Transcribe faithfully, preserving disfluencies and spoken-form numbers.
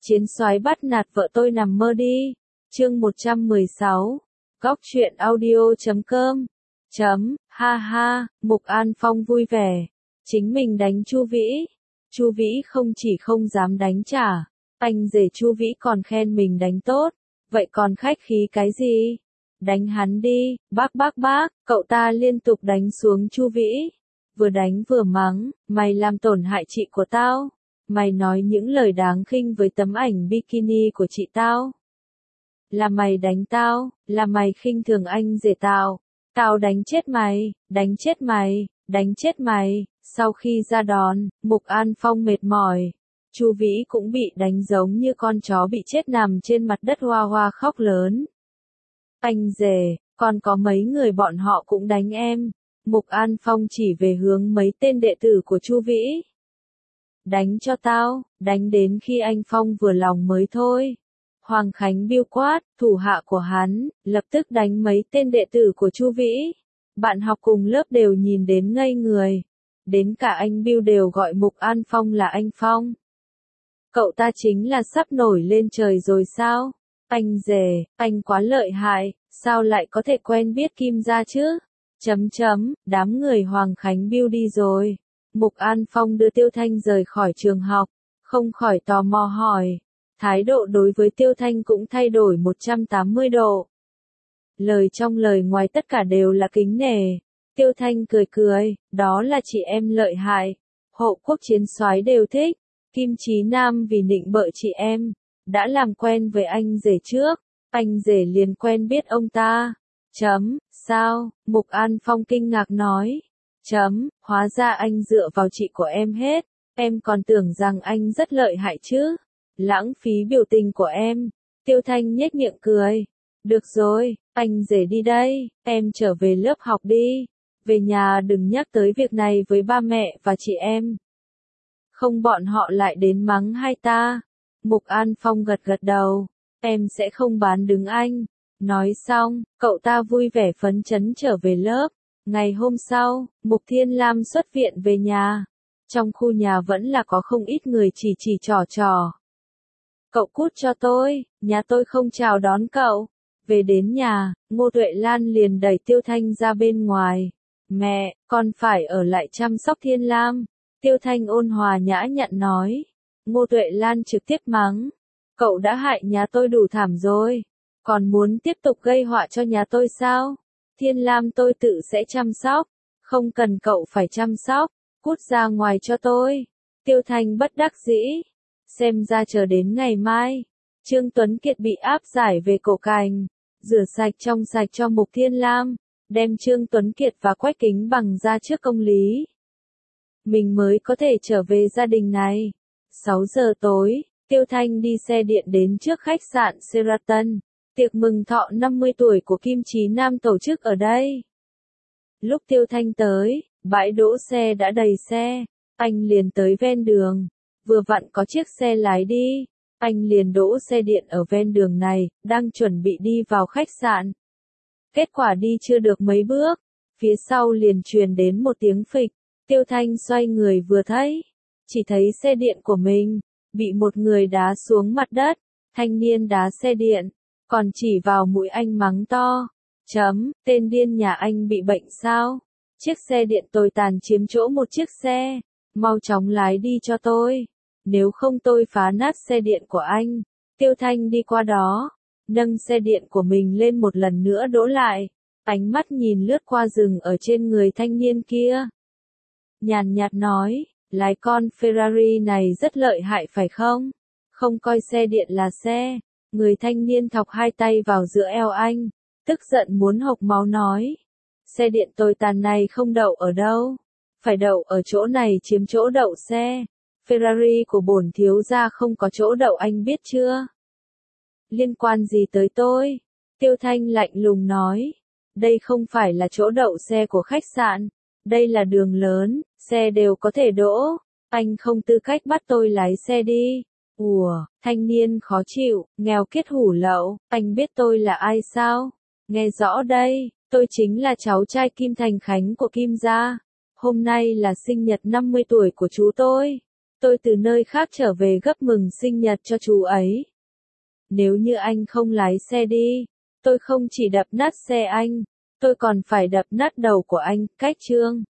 Chiến soái bắt nạt vợ tôi nằm mơ đi. Chương một trăm mười sáu. Góc truyện audio chấm com. Chấm, ha ha, Mục An Phong vui vẻ. Chính mình đánh Chu Vĩ. Chu Vĩ không chỉ không dám đánh trả, anh rể Chu Vĩ còn khen mình đánh tốt. Vậy còn khách khí cái gì? Đánh hắn đi, bác bác bác, cậu ta liên tục đánh xuống Chu Vĩ. Vừa đánh vừa mắng, mày làm tổn hại chị của tao. Mày nói những lời đáng khinh với tấm ảnh bikini của chị tao. Là mày đánh tao, là mày khinh thường anh rể tao. Tao đánh chết mày, đánh chết mày, đánh chết mày. Sau khi ra đòn, Mục An Phong mệt mỏi. Chu Vĩ cũng bị đánh giống như con chó bị chết nằm trên mặt đất hoa hoa khóc lớn. Anh rể, còn có mấy người bọn họ cũng đánh em. Mục An Phong chỉ về hướng mấy tên đệ tử của Chu Vĩ. Đánh cho tao, đánh đến khi anh Phong vừa lòng mới thôi. Hoàng Khánh biêu quát, thủ hạ của hắn, lập tức đánh mấy tên đệ tử của Chu Vĩ. Bạn học cùng lớp đều nhìn đến ngây người. Đến cả anh Biêu đều gọi Mục An Phong là anh Phong. Cậu ta chính là sắp nổi lên trời rồi sao? Anh rể, anh quá lợi hại, sao lại có thể quen biết Kim gia chứ? Chấm chấm, đám người Hoàng Khánh Biêu đi rồi. Mục An Phong đưa Tiêu Thanh rời khỏi trường học, không khỏi tò mò hỏi. Thái độ đối với Tiêu Thanh cũng thay đổi một trăm tám mươi độ. Lời trong lời ngoài tất cả đều là kính nể. Tiêu Thanh cười cười, đó là chị em lợi hại. Hộ quốc chiến soái đều thích. Kim Chí Nam vì nịnh bợ chị em, đã làm quen với anh rể trước. Anh rể liền quen biết ông ta. Chấm, sao? Mục An Phong kinh ngạc nói. Chấm, hóa ra anh dựa vào chị của em hết. Em còn tưởng rằng anh rất lợi hại chứ. Lãng phí biểu tình của em. Tiêu Thanh nhếch miệng cười. Được rồi, anh rể đi đây, em trở về lớp học đi. Về nhà đừng nhắc tới việc này với ba mẹ và chị em. Không bọn họ lại đến mắng hai ta. Mục An Phong gật gật đầu. Em sẽ không bán đứng anh. Nói xong, cậu ta vui vẻ phấn chấn trở về lớp. Ngày hôm sau, Mục Thiên Lam xuất viện về nhà. Trong khu nhà vẫn là có không ít người chỉ chỉ trò trò. Cậu cút cho tôi, nhà tôi không chào đón cậu. Về đến nhà, Ngô Tuệ Lan liền đẩy Tiêu Thanh ra bên ngoài. Mẹ, con phải ở lại chăm sóc Thiên Lam. Tiêu Thanh ôn hòa nhã nhặn nói. Ngô Tuệ Lan trực tiếp mắng. Cậu đã hại nhà tôi đủ thảm rồi. Còn muốn tiếp tục gây họa cho nhà tôi sao? Thiên Lam tôi tự sẽ chăm sóc. Không cần cậu phải chăm sóc. Cút ra ngoài cho tôi. Tiêu Thanh bất đắc dĩ. Xem ra chờ đến ngày mai. Trương Tuấn Kiệt bị áp giải về cổ cành. Rửa sạch trong sạch cho Mục Thiên Lam. Đem Trương Tuấn Kiệt và Quách Kính Bằng ra trước công lý. Mình mới có thể trở về gia đình này. sáu giờ tối, Tiêu Thanh đi xe điện đến trước khách sạn Sheraton. Tiệc mừng thọ năm mươi tuổi của Kim Chí Nam tổ chức ở đây. Lúc Tiêu Thanh tới, bãi đỗ xe đã đầy xe. Anh liền tới ven đường. Vừa vặn có chiếc xe lái đi. Anh liền đỗ xe điện ở ven đường này, đang chuẩn bị đi vào khách sạn. Kết quả đi chưa được mấy bước, phía sau liền truyền đến một tiếng phịch. Tiêu Thanh xoay người vừa thấy, chỉ thấy xe điện của mình bị một người đá xuống mặt đất. Thanh niên đá xe điện, còn chỉ vào mũi anh mắng to. Chấm, tên điên nhà anh bị bệnh sao? Chiếc xe điện tồi tàn chiếm chỗ một chiếc xe, mau chóng lái đi cho tôi. Nếu không tôi phá nát xe điện của anh. Tiêu Thanh đi qua đó, nâng xe điện của mình lên một lần nữa đỗ lại. Ánh mắt nhìn lướt qua rừng ở trên người thanh niên kia. Nhàn nhạt nói, lái con Ferrari này rất lợi hại phải không? Không coi xe điện là xe. Người thanh niên thọc hai tay vào giữa eo anh, tức giận muốn hộc máu nói. Xe điện tồi tàn này không đậu ở đâu. Phải đậu ở chỗ này chiếm chỗ đậu xe. Ferrari của bổn thiếu gia không có chỗ đậu anh biết chưa? Liên quan gì tới tôi? Tiêu Thanh lạnh lùng nói. Đây không phải là chỗ đậu xe của khách sạn. Đây là đường lớn, xe đều có thể đỗ. Anh không tư cách bắt tôi lái xe đi. Ủa, thanh niên khó chịu, nghèo kiết hủ lậu. Anh biết tôi là ai sao? Nghe rõ đây, tôi chính là cháu trai Kim Thành Khánh của Kim gia. Hôm nay là sinh nhật năm mươi tuổi của chú tôi. Tôi từ nơi khác trở về gấp mừng sinh nhật cho chú ấy. Nếu như anh không lái xe đi, tôi không chỉ đập nát xe anh, tôi còn phải đập nát đầu của anh, cách Trương.